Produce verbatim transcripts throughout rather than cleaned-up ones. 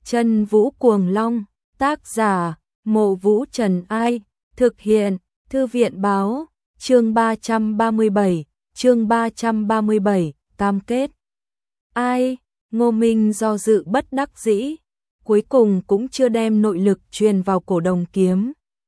Chân Vũ Cuồng Long, tác giả, Mộ Vũ Trần Ai, thực hiện, Thư viện Báo, chương ba trăm ba mươi bảy, chương ba trăm ba mươi bảy, cam kết. Ai, Ngô Minh do dự bất đắc dĩ, cuối cùng cũng chưa đem nội lực truyền vào cổ đồng kiếm.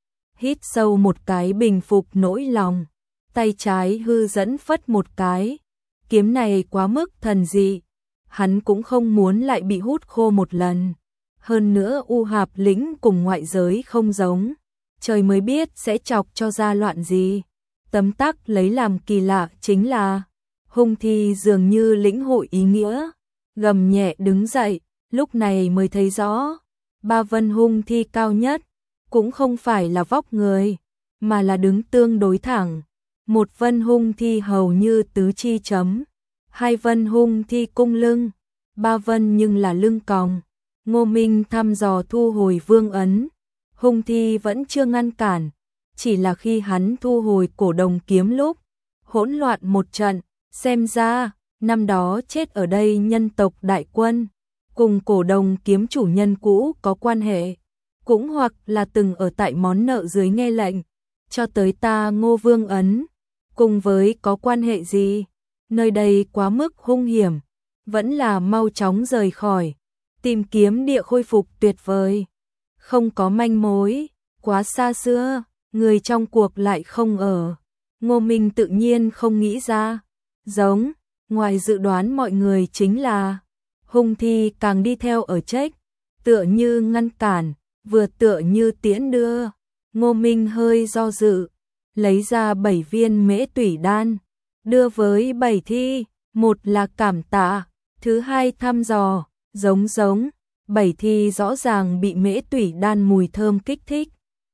Hít sâu một cái bình phục nỗi lòng, tay trái hư dẫn phất một cái, kiếm này quá mức thần dị, hắn cũng không muốn lại bị hút khô một lần. Hơn nữa U Hạp Lĩnh cùng ngoại giới không giống, trời mới biết sẽ chọc cho ra loạn gì. Tấm tắc lấy làm kỳ lạ chính là, hung thi dường như lĩnh hội ý nghĩa, gầm nhẹ đứng dậy, lúc này mới thấy rõ, ba vân hung thi cao nhất, cũng không phải là vóc người, mà là đứng tương đối thẳng. Một vân hung thi hầu như tứ chi chấm, hai vân hung thi cung lưng, ba vân nhưng là lưng còng. Ngô Minh thăm dò thu hồi vương ấn, hung thi vẫn chưa ngăn cản, chỉ là khi hắn thu hồi cổ đồng kiếm lúc, hỗn loạn một trận, xem ra, năm đó chết ở đây nhân tộc đại quân, cùng cổ đồng kiếm chủ nhân cũ có quan hệ, cũng hoặc là từng ở tại món nợ dưới nghe lệnh, cho tới ta Ngô Vương ấn, cùng với có quan hệ gì, nơi đây quá mức hung hiểm, vẫn là mau chóng rời khỏi. Tìm kiếm địa khôi phục tuyệt vời, không có manh mối, quá xa xưa, người trong cuộc lại không ở. Ngô Minh tự nhiên không nghĩ ra, giống, ngoài dự đoán mọi người chính là, hung thi càng đi theo ở trách, tựa như ngăn cản, vừa tựa như tiễn đưa. Ngô Minh hơi do dự, lấy ra bảy viên mễ tủy đan, đưa với bảy thi, một là cảm tạ, thứ hai thăm dò. Giống giống, bảy thi rõ ràng bị mễ tủy đan mùi thơm kích thích.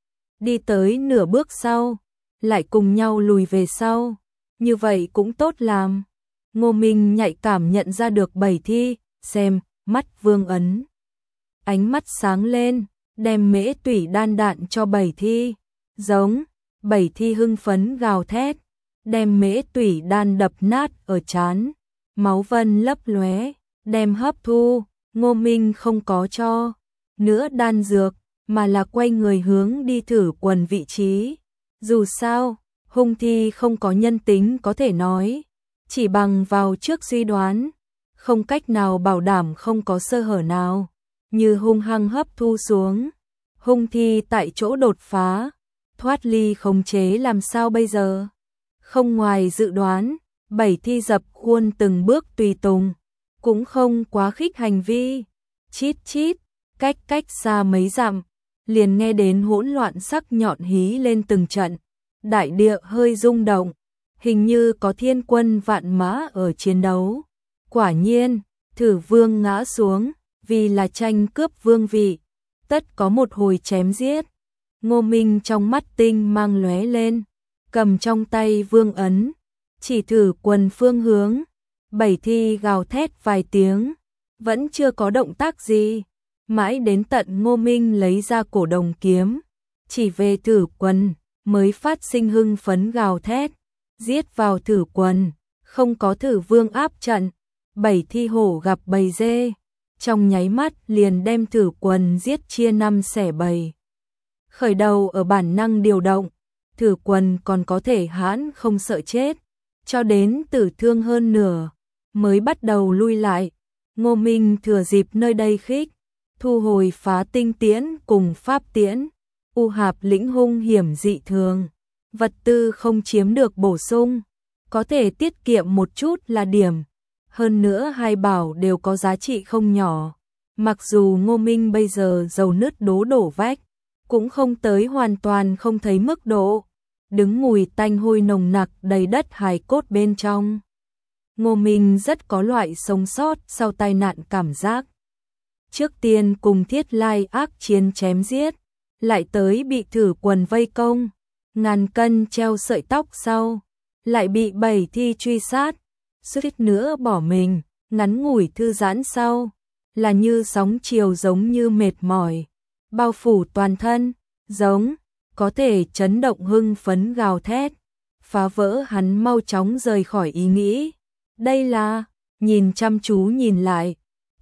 Đi tới nửa bước sau, lại cùng nhau lùi về sau, như vậy cũng tốt làm. Ngô Minh nhạy cảm nhận ra được bảy thi, xem, mắt vương ấn. Ánh mắt sáng lên, đem mễ tủy đan đạn cho bảy thi, giống, bảy thi hưng phấn gào thét, đem mễ tủy đan đập nát ở trán, máu vân lấp lóe. Đem hấp thu, Ngô Minh không có cho nữa đan dược, mà là quay người hướng đi thử quần vị trí. Dù sao, hung thi không có nhân tính có thể nói, chỉ bằng vào trước suy đoán, không cách nào bảo đảm không có sơ hở nào, như hung hăng hấp thu xuống. Hung thi tại chỗ đột phá, thoát ly khống chế làm sao bây giờ? Không ngoài dự đoán, bảy thi dập khuôn từng bước tùy tùng. Cũng không quá khích hành vi, chít chít, cách cách xa mấy dặm, liền nghe đến hỗn loạn sắc nhọn hí lên từng trận, đại địa hơi rung động, hình như có thiên quân vạn mã ở chiến đấu. Quả nhiên, thử vương ngã xuống, vì là tranh cướp vương vị, tất có một hồi chém giết. Ngô Minh trong mắt tinh mang lóe lên, cầm trong tay vương ấn, chỉ thử quần phương hướng. Bảy thi gào thét vài tiếng, vẫn chưa có động tác gì, mãi đến tận Ngô Minh lấy ra cổ đồng kiếm, chỉ về thử quần, mới phát sinh hưng phấn gào thét, giết vào thử quần, không có thử vương áp trận, bảy thi hổ gặp bầy dê, trong nháy mắt liền đem thử quần giết chia năm xẻ bảy. Khởi đầu ở bản năng điều động, thử quần còn có thể hãn không sợ chết, cho đến tử thương hơn nửa. Mới bắt đầu lui lại. Ngô Minh thừa dịp nơi đây khích, thu hồi phá tinh tiễn cùng pháp tiễn, U Hạp Lĩnh hung hiểm dị thường, vật tư không chiếm được bổ sung, có thể tiết kiệm một chút là điểm, hơn nữa hai bảo đều có giá trị không nhỏ. Mặc dù Ngô Minh bây giờ dầu nứt đố đổ vách, cũng không tới hoàn toàn không thấy mức độ, đứng mùi tanh hôi nồng nặc đầy đất hài cốt bên trong. Ngô Minh rất có loại sống sót sau tai nạn cảm giác. Trước tiên cùng Thiết Lai ác chiến chém giết, lại tới bị thử quần vây công, ngàn cân treo sợi tóc sau, lại bị bảy thi truy sát, suýt nữa bỏ mình, ngắn ngủi thư giãn sau, là như sóng chiều giống như mệt mỏi, bao phủ toàn thân, giống, có thể chấn động hưng phấn gào thét, phá vỡ hắn mau chóng rời khỏi ý nghĩ. Đây là, nhìn chăm chú nhìn lại,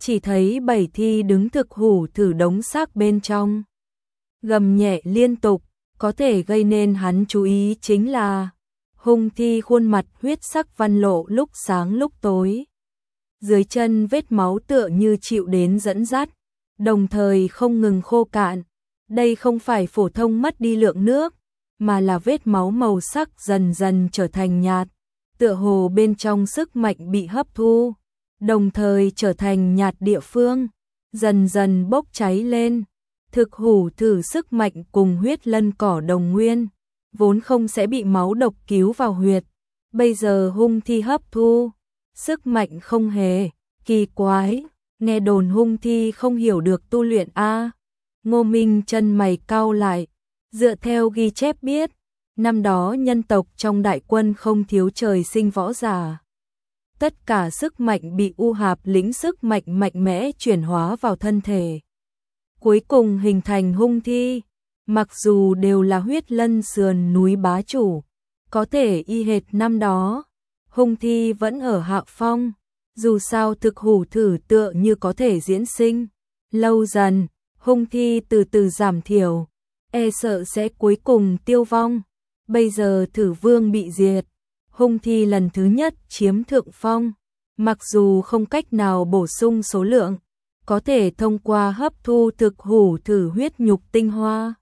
chỉ thấy bảy thi đứng thực hủ thử đống xác bên trong. Gầm nhẹ liên tục, có thể gây nên hắn chú ý chính là hung thi khuôn mặt huyết sắc văn lộ lúc sáng lúc tối. Dưới chân vết máu tựa như chịu đến dẫn dắt, đồng thời không ngừng khô cạn. Đây không phải phổ thông mất đi lượng nước, mà là vết máu màu sắc dần dần trở thành nhạt, tựa hồ bên trong sức mạnh bị hấp thu, đồng thời trở thành nhạt địa phương, dần dần bốc cháy lên. Thực hủ thử sức mạnh cùng huyết lân cỏ đồng nguyên, vốn không sẽ bị máu độc cứu vào huyệt, bây giờ hung thi hấp thu, sức mạnh không hề, kỳ quái, nghe đồn hung thi không hiểu được tu luyện a. Ngô Minh chân mày cau lại, dựa theo ghi chép biết, năm đó nhân tộc trong đại quân không thiếu trời sinh võ giả. Tất cả sức mạnh bị U Hạp lĩnh sức mạnh mạnh mẽ chuyển hóa vào thân thể. Cuối cùng hình thành hung thi, mặc dù đều là huyết lân sườn núi bá chủ, có thể y hệt năm đó, hung thi vẫn ở hạ phong, dù sao thực hủ thử tựa như có thể diễn sinh. Lâu dần, hung thi từ từ giảm thiểu, e sợ sẽ cuối cùng tiêu vong. Bây giờ thử vương bị diệt, hung thi lần thứ nhất chiếm thượng phong, mặc dù không cách nào bổ sung số lượng, có thể thông qua hấp thu thực hủ thử huyết nhục tinh hoa,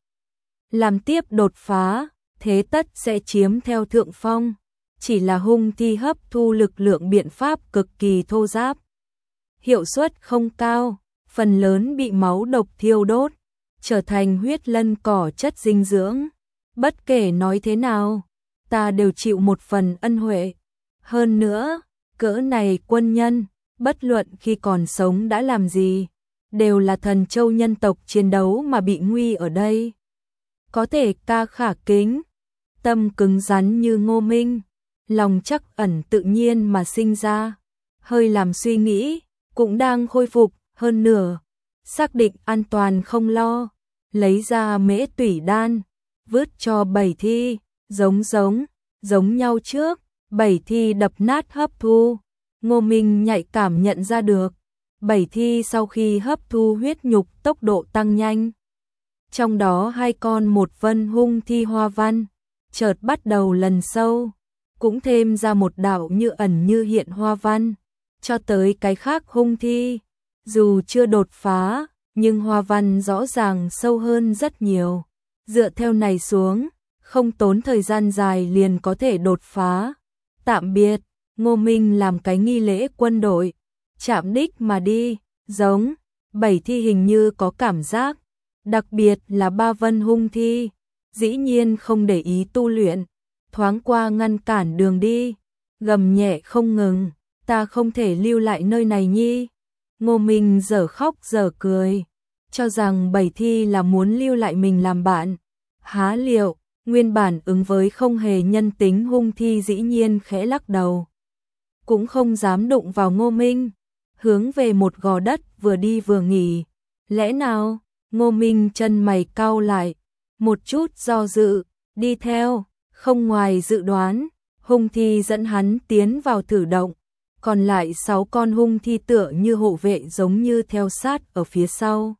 làm tiếp đột phá, thế tất sẽ chiếm theo thượng phong. Chỉ là hung thi hấp thu lực lượng biện pháp cực kỳ thô ráp, hiệu suất không cao, phần lớn bị máu độc thiêu đốt, trở thành huyết lân cỏ chất dinh dưỡng. Bất kể nói thế nào, ta đều chịu một phần ân huệ. Hơn nữa, cỡ này quân nhân, bất luận khi còn sống đã làm gì, đều là thần châu nhân tộc chiến đấu mà bị nguy ở đây. Có thể ca khả kính, tâm cứng rắn như Ngô Minh, lòng chắc ẩn tự nhiên mà sinh ra, hơi làm suy nghĩ, cũng đang khôi phục hơn nửa, xác định an toàn không lo, lấy ra mễ tủy đan, vứt cho bảy thi, giống giống, giống nhau trước, bảy thi đập nát hấp thu. Ngô Minh nhạy cảm nhận ra được, bảy thi sau khi hấp thu huyết nhục tốc độ tăng nhanh. Trong đó hai con một vân hung thi hoa văn, chợt bắt đầu lần sâu, cũng thêm ra một đạo như ẩn như hiện hoa văn, cho tới cái khác hung thi. Dù chưa đột phá, nhưng hoa văn rõ ràng sâu hơn rất nhiều. Dựa theo này xuống, không tốn thời gian dài liền có thể đột phá. Tạm biệt, Ngô Minh làm cái nghi lễ quân đội, chạm đích mà đi, giống, bảy thi hình như có cảm giác, đặc biệt là ba vân hung thi, dĩ nhiên không để ý tu luyện, thoáng qua ngăn cản đường đi, gầm nhẹ không ngừng, ta không thể lưu lại nơi này nhi. Ngô Minh dở khóc dở cười, cho rằng bảy thi là muốn lưu lại mình làm bạn. Há liệu, nguyên bản ứng với không hề nhân tính hung thi dĩ nhiên khẽ lắc đầu, cũng không dám đụng vào Ngô Minh, hướng về một gò đất vừa đi vừa nghỉ. Lẽ nào? Ngô Minh chân mày cau lại, một chút do dự, đi theo, không ngoài dự đoán, hung thi dẫn hắn tiến vào thử động, còn lại sáu con hung thi tựa như hộ vệ giống như theo sát ở phía sau.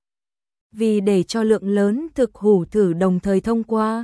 Vì để cho lượng lớn thực hủ thử đồng thời thông qua,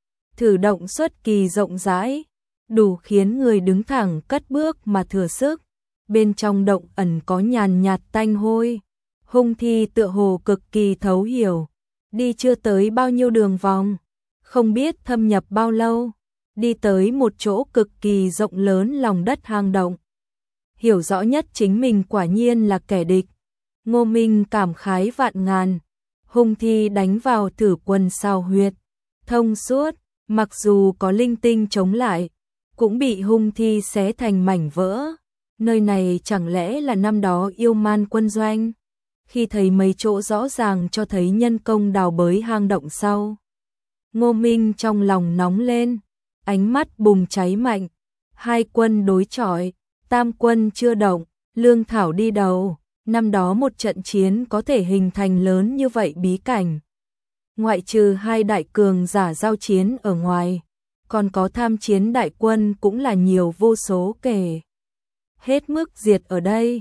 thử động xuất kỳ rộng rãi, đủ khiến người đứng thẳng cất bước mà thừa sức. Bên trong động ẩn có nhàn nhạt tanh hôi, hung thi tựa hồ cực kỳ thấu hiểu, đi chưa tới bao nhiêu đường vòng, không biết thâm nhập bao lâu, đi tới một chỗ cực kỳ rộng lớn lòng đất hang động. Hiểu rõ nhất chính mình quả nhiên là kẻ địch. Ngô Minh cảm khái vạn ngàn, hung thi đánh vào thử quần sao huyệt, thông suốt, mặc dù có linh tinh chống lại, cũng bị hung thi xé thành mảnh vỡ. Nơi này chẳng lẽ là năm đó yêu man quân doanh? Khi thấy mấy chỗ rõ ràng cho thấy nhân công đào bới hang động sau, Ngô Minh trong lòng nóng lên, ánh mắt bùng cháy mạnh. Hai quân đối chọi, tam quân chưa động, lương thảo đi đầu. Năm đó một trận chiến có thể hình thành lớn như vậy bí cảnh. Ngoại trừ hai đại cường giả giao chiến ở ngoài, còn có tham chiến đại quân cũng là nhiều vô số kể. Hết mức diệt ở đây.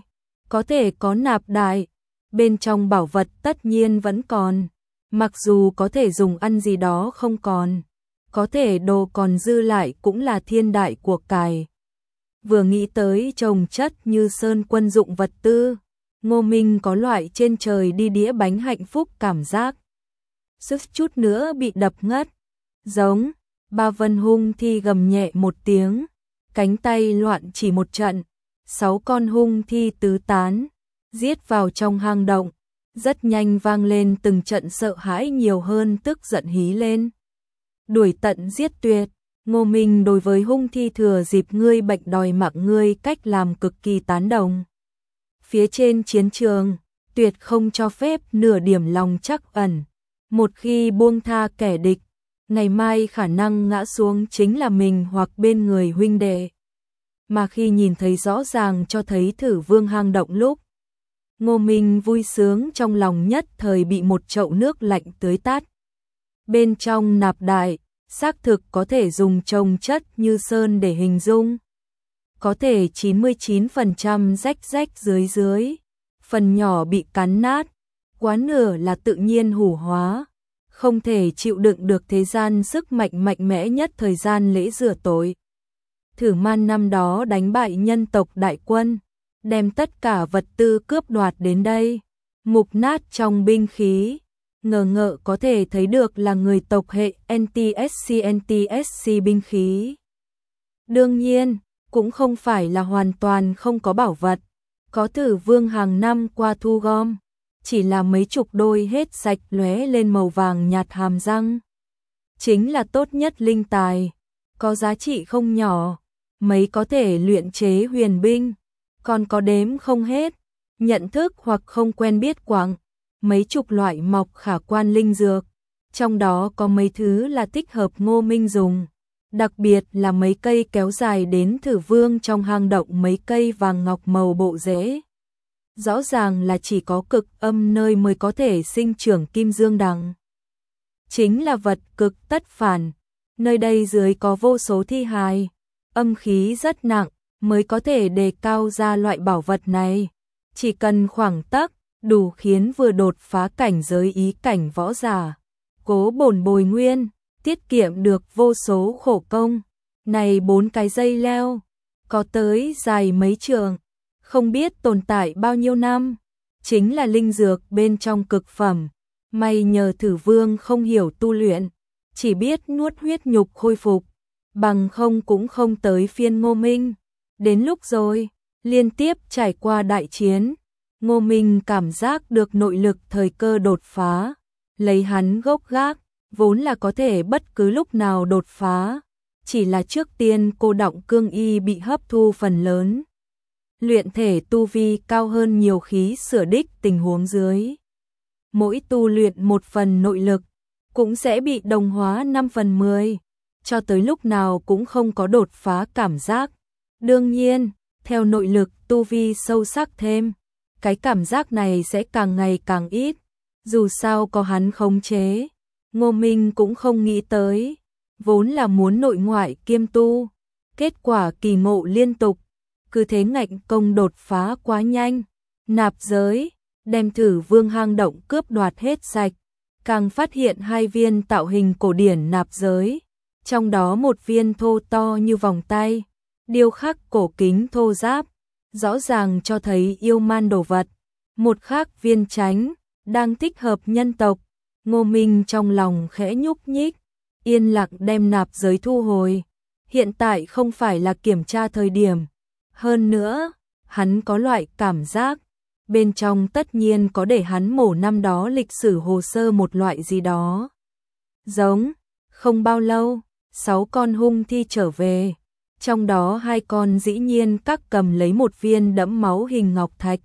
có thể có nạp đại, bên trong bảo vật tất nhiên vẫn còn, mặc dù có thể dùng ăn gì đó không còn, có thể đồ còn dư lại cũng là thiên đại của cải. Vừa nghĩ tới trồng chất như sơn quân dụng vật tư, Ngô Minh có loại trên trời đi đĩa bánh hạnh phúc cảm giác. Sức chút nữa bị đập ngất. Giống, Ba Vân hung thi gầm nhẹ một tiếng, cánh tay loạn chỉ một trận, sáu con hung thi tứ tán, giết vào trong hang động, rất nhanh vang lên từng trận sợ hãi nhiều hơn tức giận hí lên. Đuổi tận giết tuyệt, Ngô Minh đối với hung thi thừa dịp ngươi bệnh đòi mạng ngươi cách làm cực kỳ tán đồng. Phía trên chiến trường, tuyệt không cho phép nửa điểm lòng trắc ẩn. Một khi buông tha kẻ địch, ngày mai khả năng ngã xuống chính là mình hoặc bên người huynh đệ. Mà khi nhìn thấy rõ ràng cho thấy Thử Vương hang động lúc, Ngô Minh vui sướng trong lòng nhất thời bị một chậu nước lạnh tưới tát. Bên trong nạp đại, xác thực có thể dùng trồng chất như sơn để hình dung. Có thể chín mươi chín phần trăm rách rách dưới dưới, phần nhỏ bị cắn nát, quá nửa là tự nhiên hủ hóa, không thể chịu đựng được thế gian sức mạnh mạnh mẽ nhất thời gian lễ rửa tội. Thử Man năm đó đánh bại nhân tộc đại quân, đem tất cả vật tư cướp đoạt đến đây, mục nát trong binh khí, ngờ ngợ có thể thấy được là người tộc hệ en tê ét xê en tê ét xê binh khí. Đương nhiên, cũng không phải là hoàn toàn không có bảo vật, có Thử Vương hàng năm qua thu gom, chỉ là mấy chục đôi hết sạch lóe lên màu vàng nhạt hàm răng. Chính là tốt nhất linh tài, có giá trị không nhỏ, mấy có thể luyện chế huyền binh, còn có đếm không hết, nhận thức hoặc không quen biết quảng, mấy chục loại mọc khả quan linh dược, trong đó có mấy thứ là thích hợp Ngô Minh dùng, đặc biệt là mấy cây kéo dài đến Thử Vương trong hang động mấy cây vàng ngọc màu bộ rễ. Rõ ràng là chỉ có cực âm nơi mới có thể sinh trưởng kim dương đằng. Chính là vật cực tất phản, nơi đây dưới có vô số thi hài, âm khí rất nặng, mới có thể đề cao ra loại bảo vật này. Chỉ cần khoảng tấc, đủ khiến vừa đột phá cảnh giới ý cảnh võ giả, cố bổn bồi nguyên, tiết kiệm được vô số khổ công. Này bốn cái dây leo, có tới dài mấy trường, không biết tồn tại bao nhiêu năm, chính là linh dược bên trong cực phẩm. May nhờ Thử Vương không hiểu tu luyện, chỉ biết nuốt huyết nhục khôi phục, bằng không cũng không tới phiên Ngô Minh. Đến lúc rồi, liên tiếp trải qua đại chiến, Ngô Minh cảm giác được nội lực thời cơ đột phá, lấy hắn gốc gác, vốn là có thể bất cứ lúc nào đột phá, chỉ là trước tiên cô đọng cương y bị hấp thu phần lớn. Luyện thể tu vi cao hơn nhiều khí sửa đích tình huống dưới. Mỗi tu luyện một phần nội lực, cũng sẽ bị đồng hóa năm phần mười, cho tới lúc nào cũng không có đột phá cảm giác. Đương nhiên, theo nội lực tu vi sâu sắc thêm, cái cảm giác này sẽ càng ngày càng ít, dù sao có hắn khống chế. Ngô Minh cũng không nghĩ tới, vốn là muốn nội ngoại kiêm tu, kết quả kỳ ngộ liên tục, cứ thế ngạnh công đột phá quá nhanh, nạp giới, đem Thử Vương hang động cướp đoạt hết sạch, càng phát hiện hai viên tạo hình cổ điển nạp giới, trong đó một viên thô to như vòng tay, điêu khắc cổ kính thô giáp, rõ ràng cho thấy yêu man đồ vật, một khác viên tránh, đang thích hợp nhân tộc. Ngô Minh trong lòng khẽ nhúc nhích, yên lặng đem nạp giới thu hồi, hiện tại không phải là kiểm tra thời điểm. Hơn nữa, hắn có loại cảm giác, bên trong tất nhiên có để hắn mổ năm đó lịch sử hồ sơ một loại gì đó. Giống, không bao lâu, sáu con hung thi trở về, trong đó hai con dĩ nhiên các cầm lấy một viên đẫm máu hình ngọc thạch.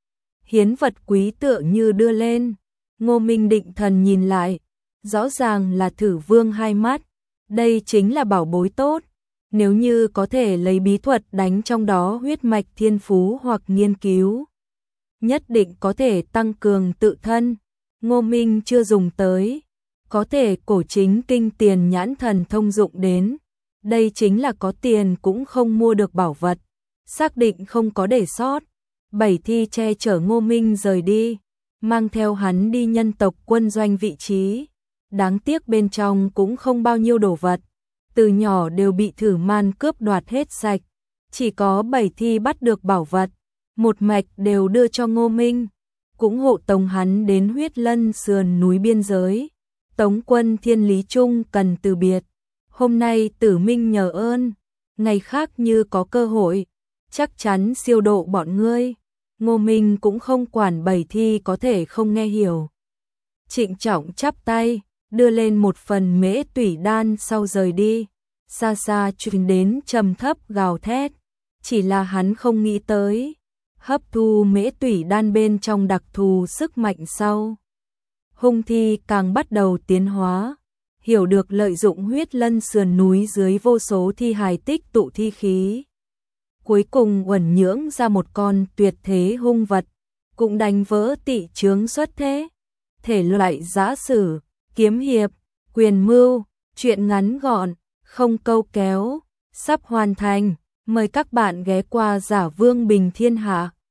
Hiến vật quý tựa như đưa lên, Ngô Minh định thần nhìn lại, rõ ràng là Thử Vương hai mắt, đây chính là bảo bối tốt. Nếu như có thể lấy bí thuật đánh trong đó huyết mạch thiên phú hoặc nghiên cứu, nhất định có thể tăng cường tự thân. Ngô Minh chưa dùng tới, có thể cổ chính kinh tiền nhãn thần thông dụng đến. Đây chính là có tiền cũng không mua được bảo vật, xác định không có để sót. Bảy thi che chở Ngô Minh rời đi, mang theo hắn đi nhân tộc quân doanh vị trí. Đáng tiếc bên trong cũng không bao nhiêu đồ vật, từ nhỏ đều bị Thử Man cướp đoạt hết sạch. Chỉ có bảy thi bắt được bảo vật, một mạch đều đưa cho Ngô Minh, cũng hộ tống hắn đến Huyết Lân sườn núi biên giới. Tống quân Thiên Lý Trung cần từ biệt, hôm nay Tử Minh nhờ ơn, ngày khác như có cơ hội, chắc chắn siêu độ bọn ngươi. Ngô Minh cũng không quản bảy thi có thể không nghe hiểu. Trịnh trọng chắp tay, đưa lên một phần mễ tủy đan sau rời đi. Xa xa truyền đến trầm thấp gào thét, chỉ là hắn không nghĩ tới, hấp thu mễ tủy đan bên trong đặc thù sức mạnh sau. Hung thi càng bắt đầu tiến hóa, hiểu được lợi dụng Huyết Lân sườn núi dưới vô số thi hài tích tụ thi khí. Cuối cùng uẩn nhưỡng ra một con tuyệt thế hung vật, cũng đánh vỡ tị chướng xuất thế. Thể loại giã sử, kiếm hiệp, quyền mưu, truyện ngắn gọn, không câu kéo, sắp hoàn thành. Mời các bạn ghé qua Giả Vương Bình Thiên Hạ.